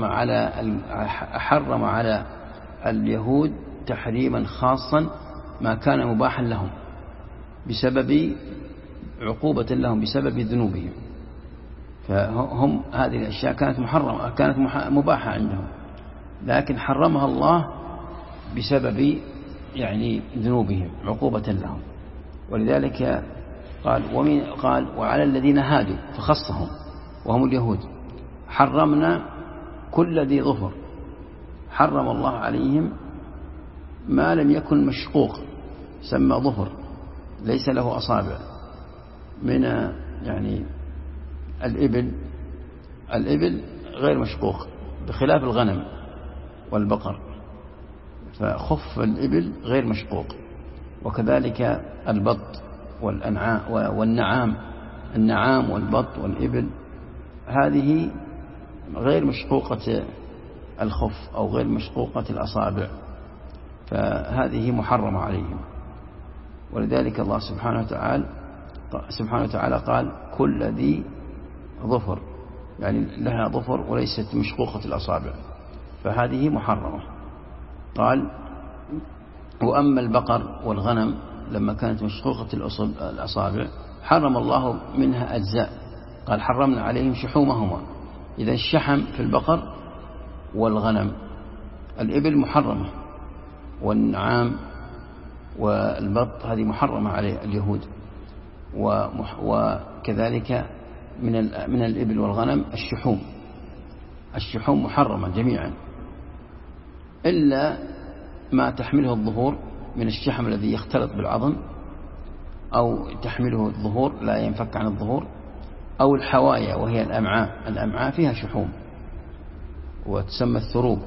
حرم على اليهود تحريما خاصا ما كان مباحا لهم بسبب عقوبة لهم بسبب ذنوبهم، فهم هذه الأشياء كانت محرمة، كانت مباحة عندهم، لكن حرمها الله بسبب يعني ذنوبهم عقوبة لهم. ولذلك قال وعلى الذين هادوا فخصهم وهم اليهود حرمنا كل ذي ظفر، حرم الله عليهم ما لم يكن مشقوق سمى ظفر ليس له أصابع، من يعني الإبل غير مشقوق بخلاف الغنم والبقر، فخف الإبل غير مشقوق، وكذلك البط والنعام، النعام والبط والإبل هذه غير مشقوقة الخف أو غير مشقوقة الأصابع، فهذه محرمة عليهم. ولذلك الله سبحانه وتعالى قال كل ذي ظفر، يعني لها ظفر وليست مشقوقة الأصابع، فهذه محرمة. قال وأما البقر والغنم لما كانت مشقوقة الأصابع حرم الله منها أجزاء، قال حرمنا عليهم شحومهما. إذا الشحم في البقر والغنم، الإبل محرمة، والنعام والبط هذه محرمة على اليهود، وكذلك من الإبل والغنم الشحوم محرمة جميعا إلا ما تحمله الظهور من الشحم الذي يختلط بالعظم أو تحمله الظهور لا ينفك عن الظهور، أو الحوايا وهي الأمعاء فيها شحوم وتسمى الثروب،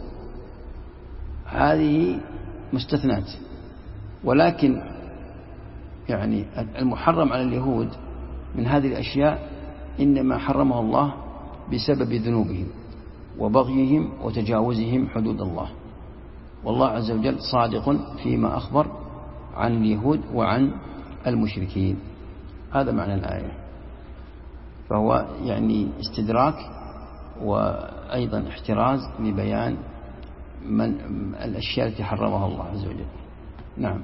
هذه مستثنات. ولكن يعني المحرم على اليهود من هذه الأشياء إنما حرمه الله بسبب ذنوبهم وبغيهم وتجاوزهم حدود الله، والله عز وجل صادق فيما أخبر عن اليهود وعن المشركين. هذا معنى الآية، فهو يعني استدراك وأيضا احتراز لبيان من الأشياء التي حرمها الله عز وجل. نعم.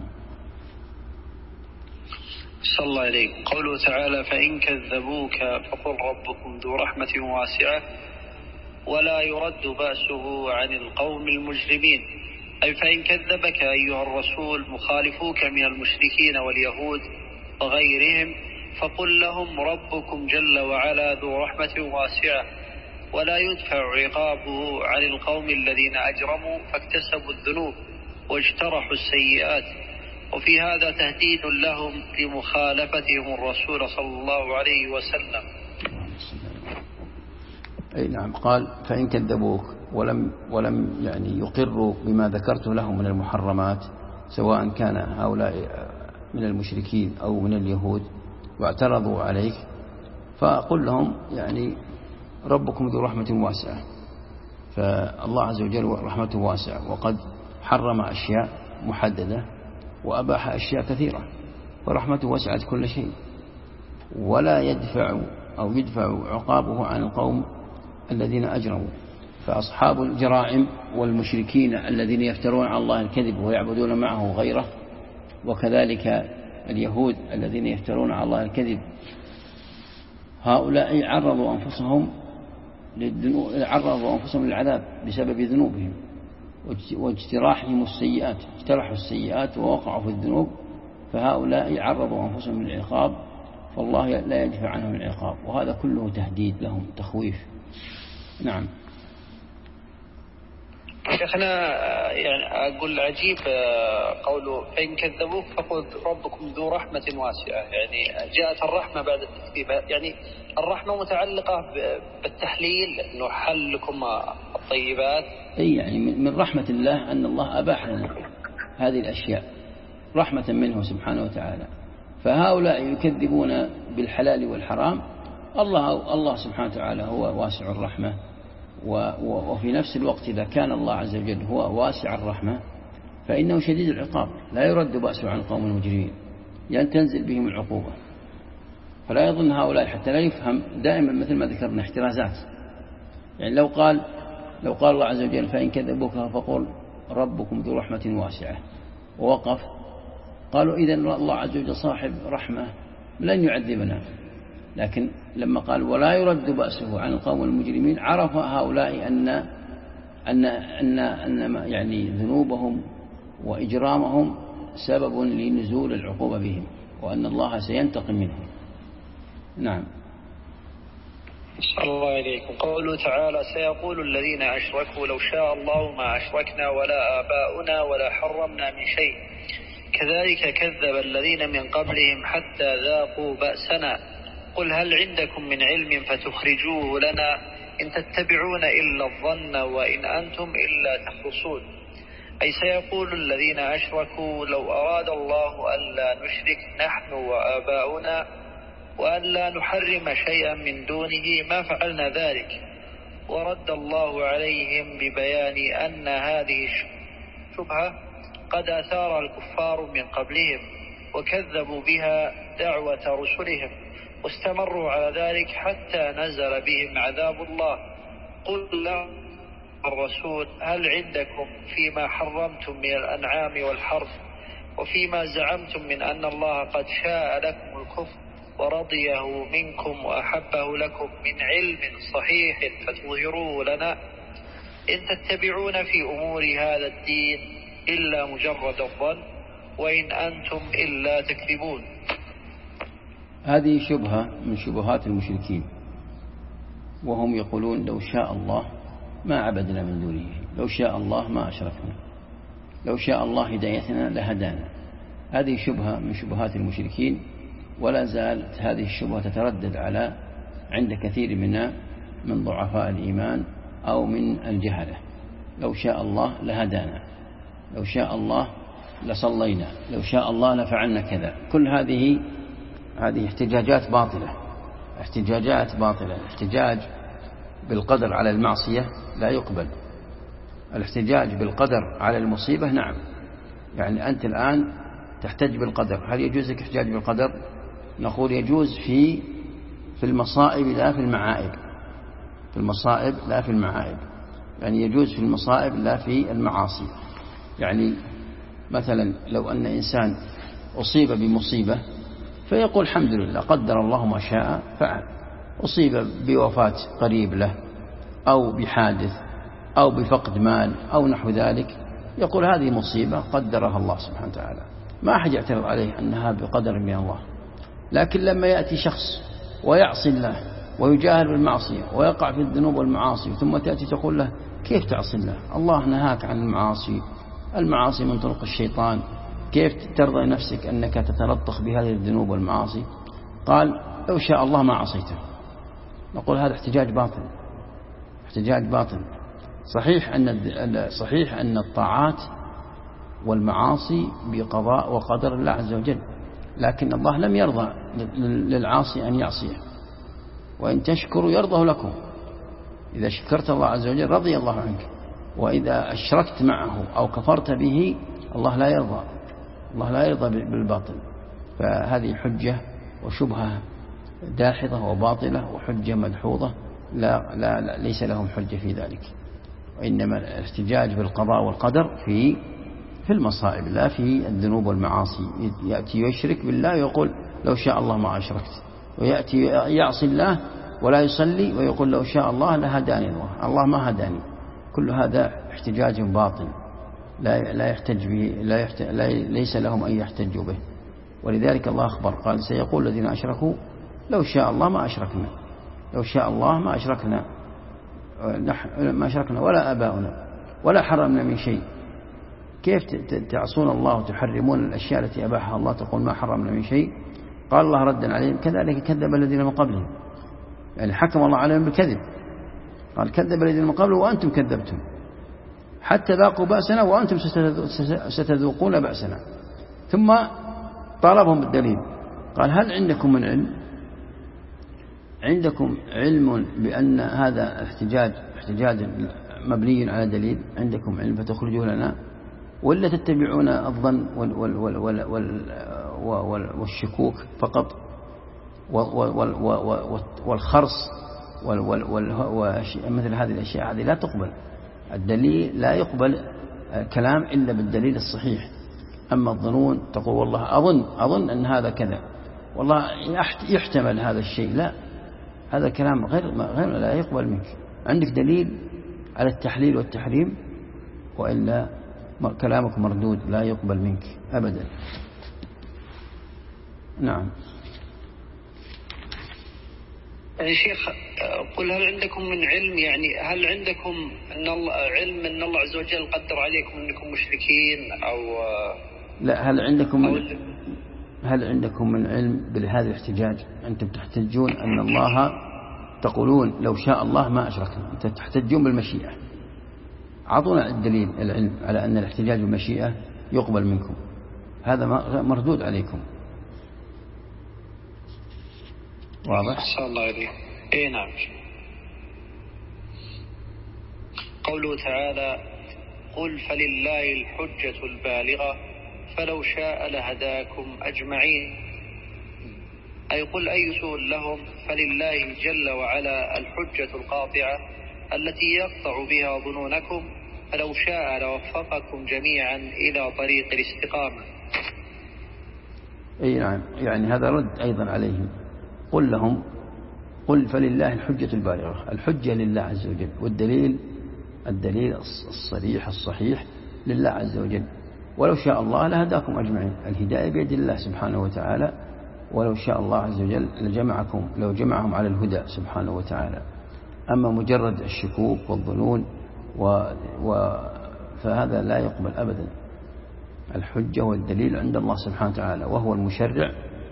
صلى الله عليه. قوله تعالى فإن كذبوك فقل ربكم ذو رحمة واسعة ولا يرد بأسه عن القوم المجرمين، أي فإن كذبك أيها الرسول مخالفوك من المشركين واليهود وغيرهم فقل لهم ربكم جل وعلا ذو رحمة واسعة ولا يدفع عقابه عن القوم الذين أجرموا فاكتسبوا الذنوب واجترحوا السيئات، وفي هذا تهديد لهم لمخالفتهم الرسول صلى الله عليه وسلم. أي نعم. قال فإن كذبوك ولم يعني يقروا بما ذكرت لهم من المحرمات سواء كان هؤلاء من المشركين أو من اليهود واعترضوا عليك، فقل لهم يعني ربكم ذو رحمة واسعة، فالله عز وجل رحمته واسعة وقد حرم أشياء محددة وأباح أشياء كثيرة، ورحمته وسعت كل شيء، ولا يدفع عقابه عن القوم الذين أجرموا. فأصحاب الجرائم والمشركين الذين يفترون على الله الكذب ويعبدون معه غيره، وكذلك اليهود الذين يفترون على الله الكذب هؤلاء عرضوا أنفسهم للعذاب بسبب ذنوبهم واجتراحهم السيئات، اجترحوا السيئات ووقعوا في الذنوب، فهؤلاء عرضوا أنفسهم للعقاب، فالله لا يدفع عنهم العقاب، وهذا كله تهديد لهم، تخويف. نعم. شيخنا يعني أقول عجيب قوله فإن كذبوك فقل ربكم ذو رحمة واسعة، يعني جاءت الرحمة بعد التكذيب، يعني الرحمة متعلقة بالتحليل أنه حل لكم الطيبات. أي يعني من رحمة الله أن الله أباح لنا هذه الأشياء رحمة منه سبحانه وتعالى. فهؤلاء يكذبون بالحلال والحرام، الله سبحانه وتعالى هو واسع الرحمة، وفي نفس الوقت إذا كان الله عز وجل هو واسع الرحمة فإنه شديد العقاب، لا يرد بأسه عن القوم المجرمين، يعني تنزل بهم العقوبة. فلا يظن هؤلاء حتى لا يفهم دائما مثل ما ذكرنا احترازات. يعني لو قال الله عز وجل فإن كذبوك فقل ربكم ذو رحمة واسعة ووقف، قالوا إذن الله عز وجل صاحب رحمة لن يعذبنا. لكن لما قال ولا يرد بأسه عن القوم المجرمين، عرف هؤلاء أن يعني ذنوبهم وإجرامهم سبب لنزول العقوبة بهم، وأن الله سينتقم منهم. نعم. صلى الله عليكم. قوله تعالى سيقول الذين أشركوا لو شاء الله ما أشركنا ولا آباؤنا ولا حرمنا من شيء كذلك كذب الذين من قبلهم حتى ذاقوا بأسنا قل هل عندكم من علم فتخرجوه لنا إن تتبعون إلا الظن وإن أنتم إلا تخرصون. أي سيقول الذين أشركوا لو أراد الله ألا نشرك نحن وآباؤنا وألا نحرم شيئا من دونه ما فعلنا ذلك. ورد الله عليهم ببيان أن هذه الشبهة قد أثار الكفار من قبلهم وكذبوا بها دعوة رسلهم واستمروا على ذلك حتى نزل بهم عذاب الله. قل له الرسول هل عندكم فيما حرمتم من الأنعام والحرث وفيما زعمتم من أن الله قد شاء لكم الكفر ورضيه منكم وأحبه لكم من علم صحيح فتظهروه لنا إن تتبعون في أمور هذا الدين إلا مجرد الظن وإن أنتم إلا تكذبون. هذه شبهة من شبهات المشركين، وهم يقولون لو شاء الله ما عبدنا من دونه، لو شاء الله ما أشركنا، لو شاء الله هدايتنا لهدانا. هذه شبهة من شبهات المشركين، ولا زالت هذه الشبهة تتردد عند كثير من ضعفاء الإيمان أو من الجهلة. لو شاء الله لهدانا، لو شاء الله لصلينا، لو شاء الله لفعلنا كذا. كل هذه احتجاجات باطلة، الاحتجاج بالقدر على المعصية لا يقبل. الاحتجاج بالقدر على المصيبة نعم، يعني أنت الآن تحتج بالقدر، هل يجوز لك احتجاج بالقدر؟ نقول يجوز في المصائب لا في المعائب، في المصائب لا في المعائب، يعني يجوز في المصائب لا في المعاصي. يعني مثلا لو أن إنسان أصيب بمصيبة فيقول الحمد لله قدر الله ما شاء فعل، أصيب بوفاة قريب له أو بحادث أو بفقد مال أو نحو ذلك، يقول هذه مصيبة قدرها الله سبحانه وتعالى، ما أحد يعترض عليه أنها بقدر من الله. لكن لما يأتي شخص ويعصي الله ويجاهر بالمعصية ويقع في الذنوب والمعاصي ثم تأتي تقول له كيف تعصي الله؟ الله نهاك عن المعاصي من طرق الشيطان، كيف ترضى نفسك أنك تتلطخ بهذه الذنوب والمعاصي؟ قال لو شاء الله ما عصيته. نقول هذا احتجاج باطل. صحيح أن الطاعات والمعاصي بقضاء وقدر الله عز وجل، لكن الله لم يرضى للعاصي أن يعصيه، وإن تشكروا يرضه لكم. إذا شكرت الله عز وجل رضي الله عنك، وإذا أشركت معه أو كفرت به الله لا يرضى بالباطل. فهذه حجة وشبهة داحضة وباطلة وحجة مدحوظة، لا ليس لهم حجة في ذلك، وإنما الاحتجاج بالقضاء والقدر في المصائب لا في الذنوب والمعاصي. يأتي يشرك بالله ويقول لو شاء الله ما أشركت، ويأتي يعصي الله ولا يصلي ويقول لو شاء الله لهداني الله ما هداني. كل هذا احتجاج باطل لا يحتج به، ليس لهم أن يحتجوا به. ولذلك الله أخبر قال سيقول الذين أشركوا لو شاء الله ما أشركنا، لو شاء الله ما أشركنا ولا آباؤنا ولا حرمنا من شيء. كيف تعصون الله وتحرمون الأشياء التي أباحها الله تقول ما حرمنا من شيء؟ قال الله ردا عليهم كذلك كذب الذين من قبلهم، يعني حكم الله عليهم بالكذب. قال كذب الذين من قبلهم وأنتم كذبتم حتى ذاقوا بأسنا وأنتم ستذوقون بأسنا. ثم طالبهم بالدليل، قال هل عندكم من علم؟ عندكم علم بأن هذا احتجاج مبني على دليل؟ عندكم علم فتخرجوا لنا، ولا تتبعون الظن والشكوك فقط والخرص ومثل هذه الأشياء؟ هذه لا تقبل. الدليل لا يقبل كلام إلا بالدليل الصحيح. أما الظنون تقول والله أظن أن هذا كذا، والله يحتمل هذا الشيء، لا، هذا كلام غير لا يقبل منك. عندك دليل على التحليل والتحريم، وإلا كلامك مردود لا يقبل منك أبدا. نعم. يعني شيخ قل هل عندكم من علم، يعني هل عندكم علم أن الله عز وجل قدر عليكم أنكم مشركين أو لا؟ هل عندكم من علم بهذا الاحتجاج؟ أنتم تحتجون أن الله تقولون لو شاء الله ما أشركنا، أنتم تحتجون بالمشيئة. أعطونا الدليل العلم على أن الاحتجاج بالمشيئة يقبل منكم، هذا مردود عليكم. واضح؟ صلى الله عليه. إيه نعم. قوله تعالى قل فلله الحجة البالغة فلو شاء لهداكم أجمعين، أي قل أي سؤال لهم فلله جل وعلا الحجة القاطعة التي يقطع بها ظنونكم، فلو شاء لوفقكم جميعا إلى طريق الاستقامة. أي نعم، يعني هذا رد أيضا عليهم. قل لهم قل فلله الحجة البالغة، الحجة لله عز وجل، والدليل الصريح الصحيح لله عز وجل. ولو شاء الله لهداكم أجمعين، الهداية بيد الله سبحانه وتعالى، ولو شاء الله عز وجل لو جمعهم على الهدى سبحانه وتعالى. أما مجرد الشكوك والظنون فهذا لا يقبل أبدا. الحجة والدليل عند الله سبحانه وتعالى، وهو المشرع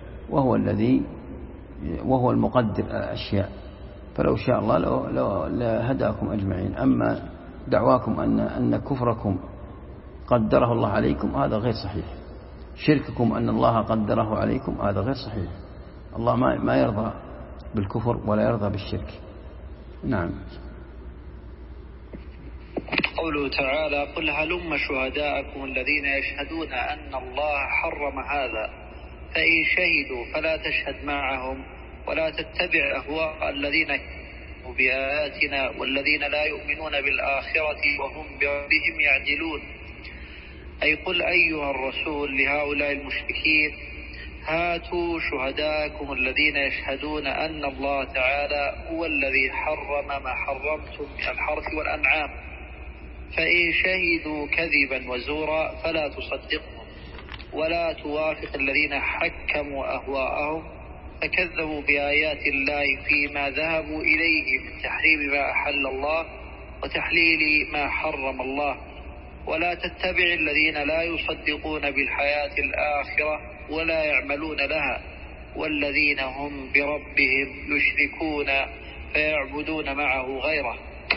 وهو المقدر الأشياء. فلو شاء الله لهداكم أجمعين. أما دعواكم أن كفركم قدره الله عليكم هذا غير صحيح، شرككم أن الله قدره عليكم هذا غير صحيح. الله ما يرضى بالكفر ولا يرضى بالشرك. نعم. قوله تعالى قل هلم شهداءكم الذين يشهدون أن الله حرم هذا، فإن شهدوا فلا تشهد معهم ولا تتبع أهواء الذين كفروا بآياتنا والذين لا يؤمنون بالآخرة وهم بربهم يعدلون. أي قل أيها الرسول لهؤلاء المشركين هاتوا شهداءكم الذين يشهدون أن الله تعالى هو الذي حرم ما حرمتم من الحرث والأنعام، فإن شهدوا كذبا وزورا فلا تصدقهم ولا توافق الذين حكموا أهواءهم فكذبوا بآيات الله فيما ذهبوا إليه من تحريم ما أحل الله وتحليل ما حرم الله، ولا تتبع الذين لا يصدقون بالحياة الآخرة ولا يعملون لها والذين هم بربهم يشركون فيعبدون معه غيره.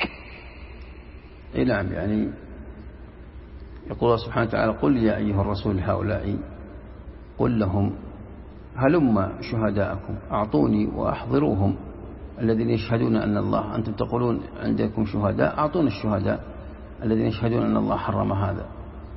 نعم، يعني يقول الله سبحانه وتعالى قل يا أيها الرسول هؤلاء قل لهم هلم شهداءكم، أعطوني وأحضروهم الذين يشهدون أن الله، أنتم تقولون عندكم شهداء، أعطونا الشهداء الذين يشهدون أن الله حرم هذا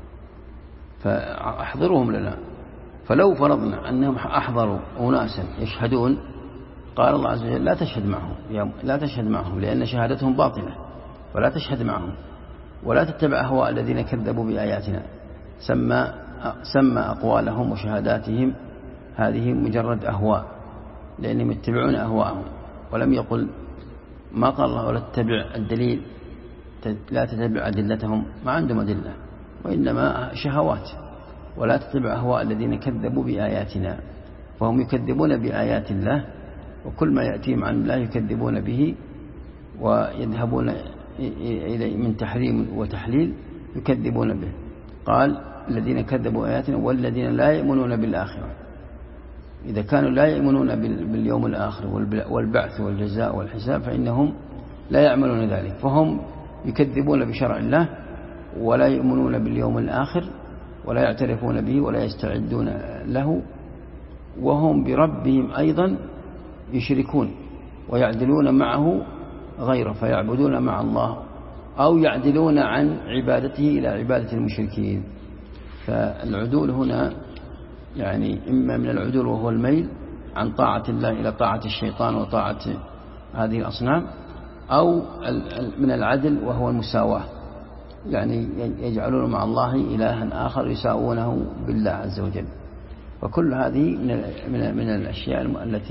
فأحضروهم لنا. فلو فرضنا أنهم أحضروا أناسا يشهدون، قال الله عز وجل لا تشهد معهم لأن شهادتهم باطلة، فلا تشهد معهم ولا تتبع أهواء الذين كذبوا بآياتنا. سمى أقوالهم وشهاداتهم هذه مجرد أهواء لأنهم يتبعون أهواءهم. ولم يقل، ما قال الله ولا تتبع الدليل، لا تتبع أدلتهم، ما عندهم أدلة، وإنما شهوات. ولا تتبع أهواء الذين كذبوا بآياتنا، فهم يكذبون بآيات الله، وكل ما يأتيهم عن الله يكذبون به، ويذهبون إليه من تحريم وتحليل يكذبون به. قال الذين كذبوا آياتنا والذين لا يؤمنون بالآخرة. إذا كانوا لا يؤمنون باليوم الآخر والبعث والجزاء والحساب فإنهم لا يعملون ذلك، فهم يكذبون بشرع الله ولا يؤمنون باليوم الآخر ولا يعترفون به ولا يستعدون له، وهم بربهم أيضا يشركون ويعدلون معه غيره، فيعبدون مع الله أو يعدلون عن عبادته إلى عبادة المشركين. فالعدول هنا يعني إما من العدول وهو الميل عن طاعة الله إلى طاعة الشيطان وطاعة هذه الأصنام، أو من العدل وهو المساواة، يعني يجعلون مع الله إلها آخر يساوونه بالله عز وجل. وكل هذه من الأشياء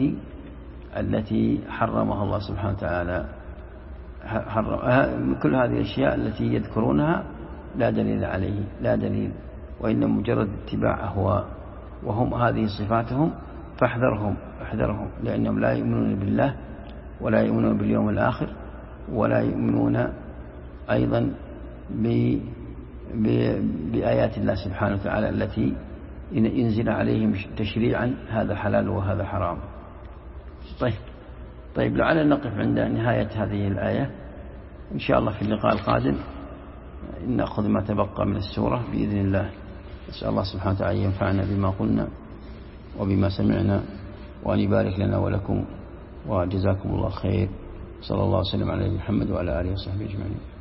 التي حرمها الله سبحانه وتعالى. كل هذه الأشياء التي يذكرونها لا دليل عليه، لا دليل، وإنما مجرد اتباع أهواء، وهم هذه صفاتهم، فاحذرهم لأنهم لا يؤمنون بالله ولا يؤمنون باليوم الآخر ولا يؤمنون أيضا بآيات الله سبحانه وتعالى التي ينزل عليهم تشريعا هذا حلال وهذا حرام. طيب لعلنا نقف عند نهاية هذه الآية، إن شاء الله في اللقاء القادم نأخذ ما تبقى من السورة بإذن الله. نسأل الله سبحانه وتعالى ينفعنا بما قلنا وبما سمعنا، وأن يبارك لنا ولكم، وجزاكم الله خير. صلى الله وسلم على محمد وعلى آله وصحبه أجمعين.